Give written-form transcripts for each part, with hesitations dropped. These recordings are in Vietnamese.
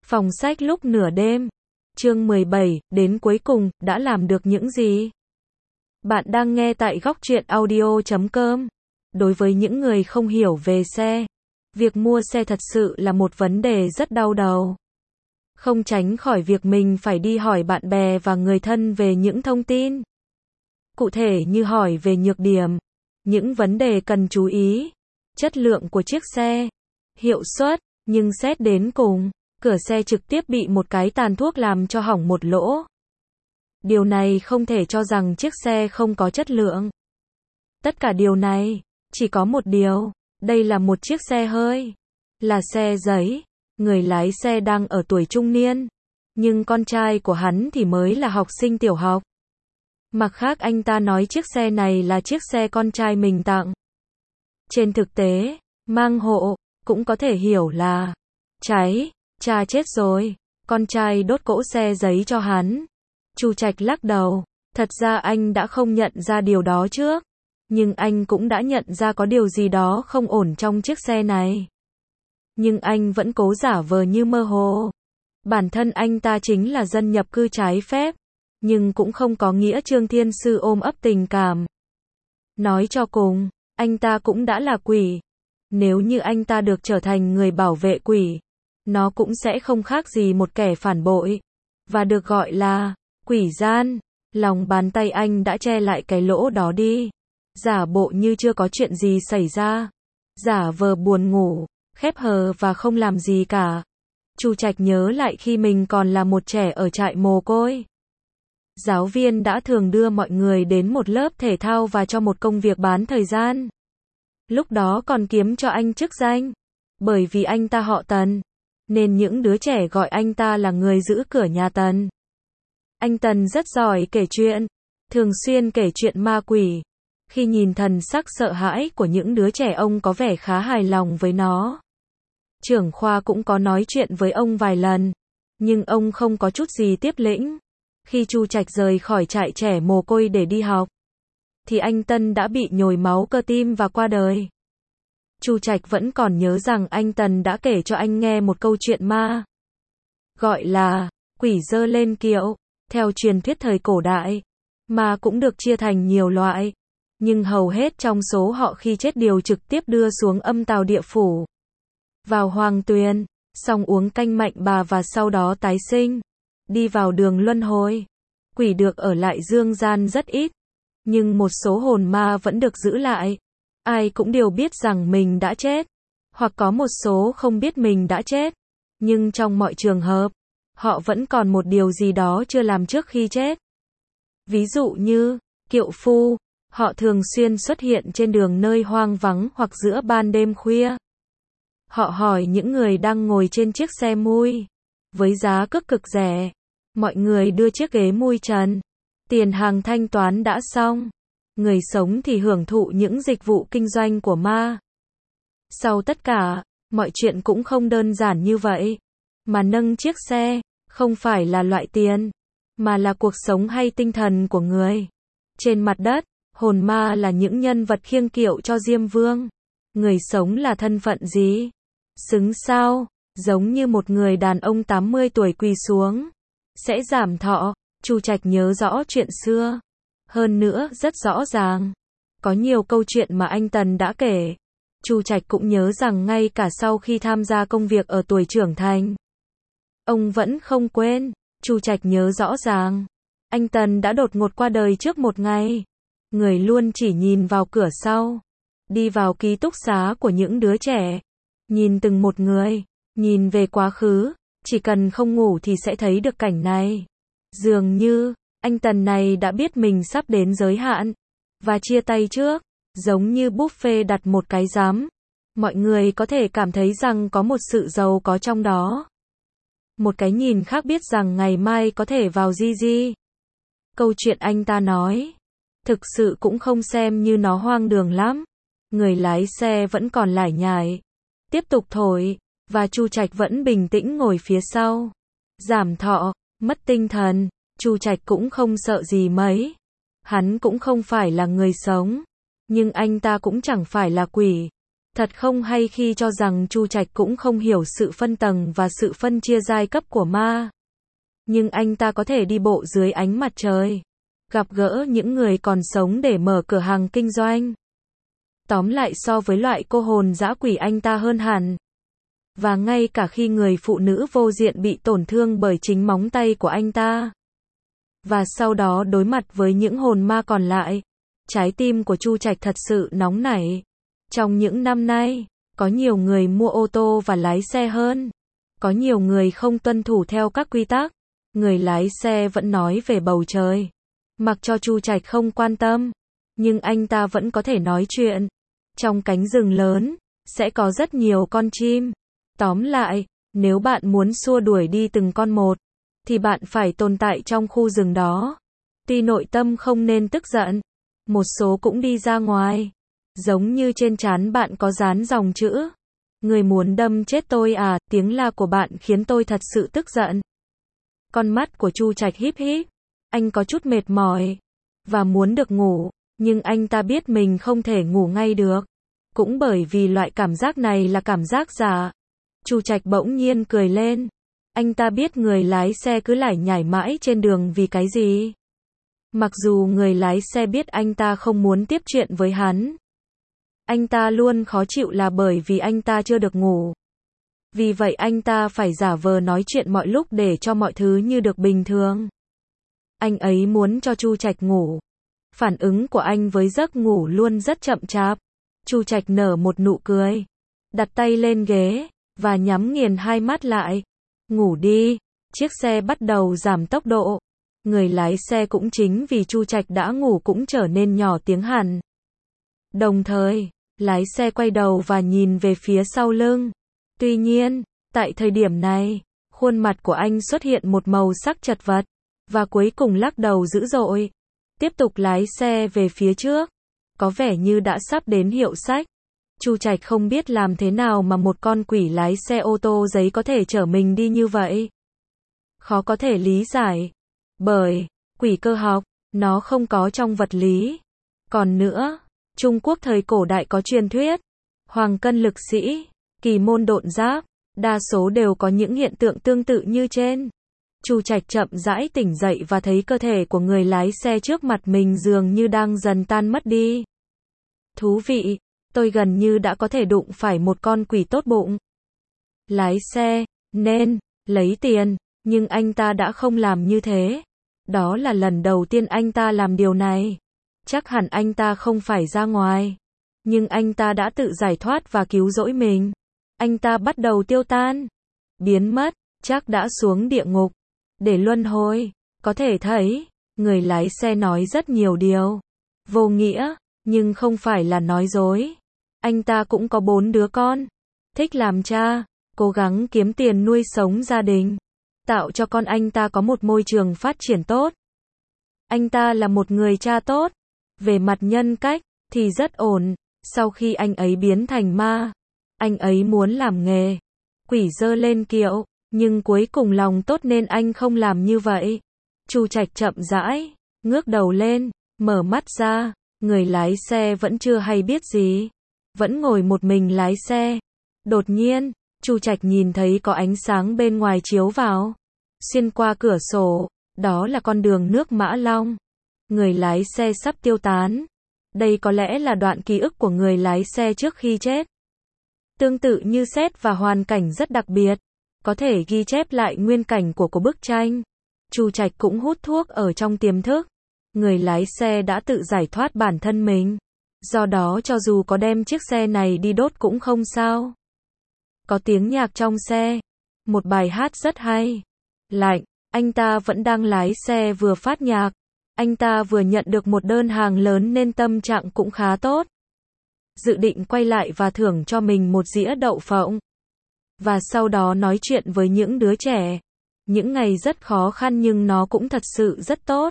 Phòng sách lúc nửa đêm. Chương 17, đến cuối cùng, đã làm được những gì? Bạn đang nghe tại góc truyện audio.com. Đối với những người không hiểu về xe, việc mua xe thật sự là một vấn đề rất đau đầu. Không tránh khỏi việc mình phải đi hỏi bạn bè và người thân về những thông tin. Cụ thể như hỏi về nhược điểm, những vấn đề cần chú ý, chất lượng của chiếc xe, hiệu suất, nhưng xét đến cùng, cửa xe trực tiếp bị một cái tàn thuốc làm cho hỏng một lỗ. Điều này không thể cho rằng chiếc xe không có chất lượng. Tất cả điều này, chỉ có một điều, đây là một chiếc xe hơi, là xe giấy, người lái xe đang ở tuổi trung niên, nhưng con trai của hắn thì mới là học sinh tiểu học. Mặt khác anh ta nói chiếc xe này là chiếc xe con trai mình tặng. Trên thực tế, mang hộ, cũng có thể hiểu là cháy, cha chết rồi, con trai đốt cỗ xe giấy cho hắn. Chu Trạch lắc đầu, thật ra anh đã không nhận ra điều đó trước, nhưng anh cũng đã nhận ra có điều gì đó không ổn trong chiếc xe này. Nhưng anh vẫn cố giả vờ như mơ hồ. Bản thân anh ta chính là dân nhập cư trái phép, nhưng cũng không có nghĩa Trương Thiên Sư ôm ấp tình cảm. Nói cho cùng, anh ta cũng đã là quỷ. Nếu như anh ta được trở thành người bảo vệ quỷ, nó cũng sẽ không khác gì một kẻ phản bội, và được gọi là quỷ gian. Lòng bàn tay anh đã che lại cái lỗ đó đi, giả bộ như chưa có chuyện gì xảy ra, giả vờ buồn ngủ, khép hờ và không làm gì cả. Chu Trạch nhớ lại khi mình còn là một trẻ ở trại mồ côi. Giáo viên đã thường đưa mọi người đến một lớp thể thao và cho một công việc bán thời gian. Lúc đó còn kiếm cho anh chức danh. Bởi vì anh ta họ Tần, nên những đứa trẻ gọi anh ta là người giữ cửa nhà Tần. Anh Tần rất giỏi kể chuyện, thường xuyên kể chuyện ma quỷ. Khi nhìn thần sắc sợ hãi của những đứa trẻ, ông có vẻ khá hài lòng với nó. Trưởng khoa cũng có nói chuyện với ông vài lần, nhưng ông không có chút gì tiếp lĩnh. Khi Chu Trạch rời khỏi trại trẻ mồ côi để đi học, thì anh Tân đã bị nhồi máu cơ tim và qua đời. Chu Trạch vẫn còn nhớ rằng anh Tần đã kể cho anh nghe một câu chuyện ma, gọi là quỷ dơ lên kiệu. Theo truyền thuyết thời cổ đại, ma cũng được chia thành nhiều loại, nhưng hầu hết trong số họ khi chết đều trực tiếp đưa xuống âm tào địa phủ, vào hoàng tuyền, xong uống canh mạnh bà và sau đó tái sinh, đi vào đường luân hồi. Quỷ được ở lại dương gian rất ít, nhưng một số hồn ma vẫn được giữ lại. Ai cũng đều biết rằng mình đã chết, hoặc có một số không biết mình đã chết, nhưng trong mọi trường hợp, họ vẫn còn một điều gì đó chưa làm trước khi chết. Ví dụ như, kiệu phu, họ thường xuyên xuất hiện trên đường nơi hoang vắng hoặc giữa ban đêm khuya. Họ hỏi những người đang ngồi trên chiếc xe mui, với giá cước cực rẻ. Mọi người đưa chiếc ghế mui trần, tiền hàng thanh toán đã xong. Người sống thì hưởng thụ những dịch vụ kinh doanh của ma. Sau tất cả, mọi chuyện cũng không đơn giản như vậy. Mà nâng chiếc xe, không phải là loại tiền, mà là cuộc sống hay tinh thần của người. Trên mặt đất, hồn ma là những nhân vật khiêng kiệu cho Diêm Vương. Người sống là thân phận gì? Xứng sao? Giống như một người đàn ông 80 tuổi quỳ xuống, sẽ giảm thọ. Chu Trạch nhớ rõ chuyện xưa. Hơn nữa, rất rõ ràng. Có nhiều câu chuyện mà anh Tần đã kể. Chu Trạch cũng nhớ rằng ngay cả sau khi tham gia công việc ở tuổi trưởng thành, ông vẫn không quên. Chu Trạch nhớ rõ ràng, anh Tần đã đột ngột qua đời trước một ngày. Người luôn chỉ nhìn vào cửa sau, đi vào ký túc xá của những đứa trẻ, nhìn từng một người, nhìn về quá khứ, chỉ cần không ngủ thì sẽ thấy được cảnh này. Dường như, anh Tần này đã biết mình sắp đến giới hạn, và chia tay trước, giống như buffet đặt một cái giám. Mọi người có thể cảm thấy rằng có một sự giàu có trong đó. Một cái nhìn khác biết rằng ngày mai có thể vào Gigi. Câu chuyện anh ta nói, thực sự cũng không xem như nó hoang đường lắm. Người lái xe vẫn còn lải nhải, tiếp tục thổi, và Chu Trạch vẫn bình tĩnh ngồi phía sau. Giảm thọ, mất tinh thần, Chu Trạch cũng không sợ gì mấy. Hắn cũng không phải là người sống, nhưng anh ta cũng chẳng phải là quỷ. Thật không hay khi cho rằng Chu Trạch cũng không hiểu sự phân tầng và sự phân chia giai cấp của ma. Nhưng anh ta có thể đi bộ dưới ánh mặt trời, gặp gỡ những người còn sống để mở cửa hàng kinh doanh. Tóm lại so với loại cô hồn dã quỷ anh ta hơn hẳn. Và ngay cả khi người phụ nữ vô diện bị tổn thương bởi chính móng tay của anh ta, và sau đó đối mặt với những hồn ma còn lại, trái tim của Chu Trạch thật sự nóng nảy. Trong những năm nay, có nhiều người mua ô tô và lái xe hơn. Có nhiều người không tuân thủ theo các quy tắc. Người lái xe vẫn nói về bầu trời. Mặc cho Chu Trạch không quan tâm, nhưng anh ta vẫn có thể nói chuyện. Trong cánh rừng lớn, sẽ có rất nhiều con chim. Tóm lại, nếu bạn muốn xua đuổi đi từng con một, thì bạn phải tồn tại trong khu rừng đó. Tuy nội tâm không nên tức giận, một số cũng đi ra ngoài. Giống như trên trán bạn có dán dòng chữ: người muốn đâm chết tôi à, tiếng la của bạn khiến tôi thật sự tức giận. Con mắt của Chu Trạch híp híp, anh có chút mệt mỏi, và muốn được ngủ, nhưng anh ta biết mình không thể ngủ ngay được. Cũng bởi vì loại cảm giác này là cảm giác giả. Chu Trạch bỗng nhiên cười lên. Anh ta biết người lái xe cứ lải nhải mãi trên đường vì cái gì. Mặc dù người lái xe biết anh ta không muốn tiếp chuyện với hắn. Anh ta luôn khó chịu là bởi vì anh ta chưa được ngủ. Vì vậy anh ta phải giả vờ nói chuyện mọi lúc để cho mọi thứ như được bình thường. Anh ấy muốn cho Chu Trạch ngủ. Phản ứng của anh với giấc ngủ luôn rất chậm chạp. Chu Trạch nở một nụ cười, đặt tay lên ghế, và nhắm nghiền hai mắt lại. Ngủ đi. Chiếc xe bắt đầu giảm tốc độ. Người lái xe cũng chính vì Chu Trạch đã ngủ cũng trở nên nhỏ tiếng hẳn. Đồng thời, lái xe quay đầu và nhìn về phía sau lưng. Tuy nhiên, tại thời điểm này, khuôn mặt của anh xuất hiện một màu sắc chật vật, và cuối cùng lắc đầu dữ dội. Tiếp tục lái xe về phía trước, có vẻ như đã sắp đến hiệu sách. Chu Trạch không biết làm thế nào mà một con quỷ lái xe ô tô giấy có thể chở mình đi như vậy. Khó có thể lý giải. Bởi, quỷ cơ học, nó không có trong vật lý. Còn nữa, Trung Quốc thời cổ đại có truyền thuyết, hoàng cân lực sĩ, kỳ môn độn giáp, đa số đều có những hiện tượng tương tự như trên. Chu Trạch chậm rãi tỉnh dậy và thấy cơ thể của người lái xe trước mặt mình dường như đang dần tan mất đi. Thú vị, tôi gần như đã có thể đụng phải một con quỷ tốt bụng. Lái xe, nên lấy tiền, nhưng anh ta đã không làm như thế. Đó là lần đầu tiên anh ta làm điều này. Chắc hẳn anh ta không phải ra ngoài. Nhưng anh ta đã tự giải thoát và cứu rỗi mình. Anh ta bắt đầu tiêu tan, biến mất, chắc đã xuống địa ngục để luân hồi. Có thể thấy, người lái xe nói rất nhiều điều vô nghĩa, nhưng không phải là nói dối. Anh ta cũng có 4 đứa con, thích làm cha, cố gắng kiếm tiền nuôi sống gia đình, tạo cho con anh ta có một môi trường phát triển tốt. Anh ta là một người cha tốt. Về mặt nhân cách, thì rất ổn. Sau khi anh ấy biến thành ma, anh ấy muốn làm nghề quỷ dơ lên kiệu, nhưng cuối cùng lòng tốt nên anh không làm như vậy. Chu Trạch chậm rãi ngước đầu lên, mở mắt ra. Người lái xe vẫn chưa hay biết gì, vẫn ngồi một mình lái xe. Đột nhiên, Chu Trạch nhìn thấy có ánh sáng bên ngoài chiếu vào, xuyên qua cửa sổ. Đó là con đường nước Mã Long. Người lái xe sắp tiêu tán. Đây có lẽ là đoạn ký ức của người lái xe trước khi chết. Tương tự như set và hoàn cảnh rất đặc biệt, có thể ghi chép lại nguyên cảnh của bức tranh. Chu Trạch cũng hút thuốc ở trong tiềm thức. Người lái xe đã tự giải thoát bản thân mình. Do đó cho dù có đem chiếc xe này đi đốt cũng không sao. Có tiếng nhạc trong xe. Một bài hát rất hay. Lạnh, anh ta vẫn đang lái xe vừa phát nhạc. Anh ta vừa nhận được một đơn hàng lớn nên tâm trạng cũng khá tốt. Dự định quay lại và thưởng cho mình một dĩa đậu phộng. Và sau đó nói chuyện với những đứa trẻ. Những ngày rất khó khăn nhưng nó cũng thật sự rất tốt.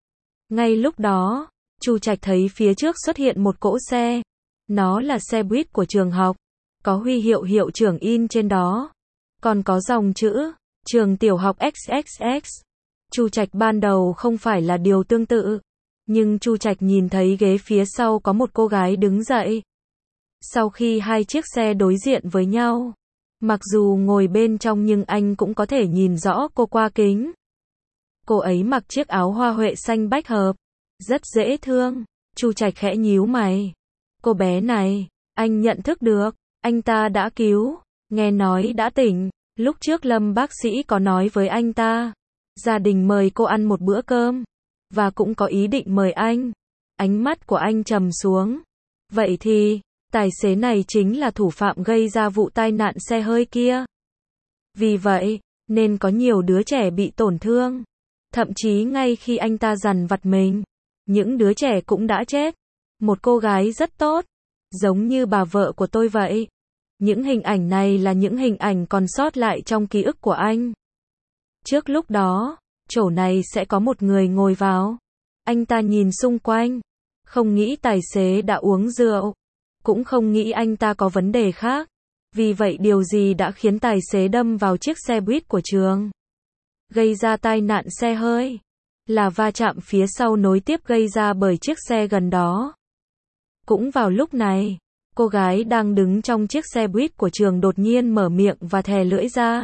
Ngay lúc đó, Chu Trạch thấy phía trước xuất hiện một cỗ xe. Nó là xe buýt của trường học. Có huy hiệu hiệu trưởng in trên đó. Còn có dòng chữ, trường tiểu học XXX. Chu Trạch ban đầu không phải là điều tương tự. Nhưng Chu Trạch nhìn thấy ghế phía sau có một cô gái đứng dậy. Sau khi hai chiếc xe đối diện với nhau, mặc dù ngồi bên trong nhưng anh cũng có thể nhìn rõ cô qua kính. Cô ấy mặc chiếc áo hoa huệ xanh bách hợp, rất dễ thương. Chu Trạch khẽ nhíu mày. Cô bé này, anh nhận thức được, anh ta đã cứu, nghe nói đã tỉnh. Lúc trước Lâm bác sĩ có nói với anh ta, gia đình mời cô ăn một bữa cơm, và cũng có ý định mời anh. Ánh mắt của anh trầm xuống. Vậy thì, tài xế này chính là thủ phạm gây ra vụ tai nạn xe hơi kia. Vì vậy, nên có nhiều đứa trẻ bị tổn thương. Thậm chí ngay khi anh ta dằn vặt mình, những đứa trẻ cũng đã chết. Một cô gái rất tốt, giống như bà vợ của tôi vậy. Những hình ảnh này là những hình ảnh còn sót lại trong ký ức của anh. Trước lúc đó, chỗ này sẽ có một người ngồi vào. Anh ta nhìn xung quanh, không nghĩ tài xế đã uống rượu, cũng không nghĩ anh ta có vấn đề khác. Vì vậy điều gì đã khiến tài xế đâm vào chiếc xe buýt của trường, gây ra tai nạn xe hơi? Là va chạm phía sau nối tiếp gây ra bởi chiếc xe gần đó. Cũng vào lúc này, cô gái đang đứng trong chiếc xe buýt của trường đột nhiên mở miệng và thè lưỡi ra.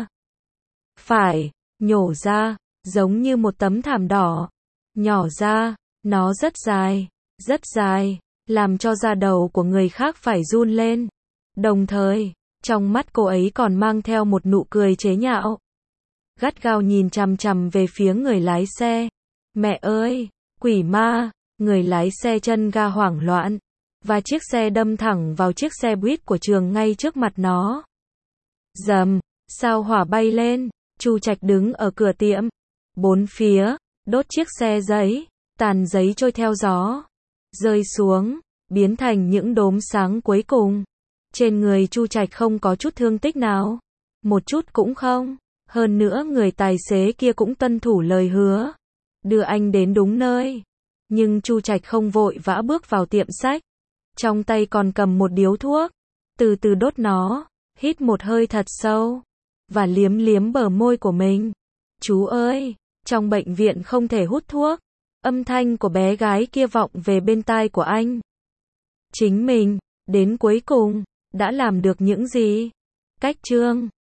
Phải, nhổ ra, giống như một tấm thảm đỏ. Nhỏ ra, nó rất dài, làm cho da đầu của người khác phải run lên. Đồng thời, trong mắt cô ấy còn mang theo một nụ cười chế nhạo. Gắt gao nhìn chằm chằm về phía người lái xe. Mẹ ơi, quỷ ma, người lái xe chân ga hoảng loạn. Và chiếc xe đâm thẳng vào chiếc xe buýt của trường ngay trước mặt nó. Rầm, sao hỏa bay lên, Chu Trạch đứng ở cửa tiệm. Bốn phía, đốt chiếc xe giấy, tàn giấy trôi theo gió. Rơi xuống, biến thành những đốm sáng cuối cùng. Trên người Chu Trạch không có chút thương tích nào. Một chút cũng không. Hơn nữa người tài xế kia cũng tuân thủ lời hứa, đưa anh đến đúng nơi. Nhưng Chu Trạch không vội vã bước vào tiệm sách. Trong tay còn cầm một điếu thuốc. Từ từ đốt nó, hít một hơi thật sâu. Và liếm liếm bờ môi của mình. Chú ơi, trong bệnh viện không thể hút thuốc. Âm thanh của bé gái kia vọng về bên tai của anh. Chính mình, đến cuối cùng, đã làm được những gì? Cách chương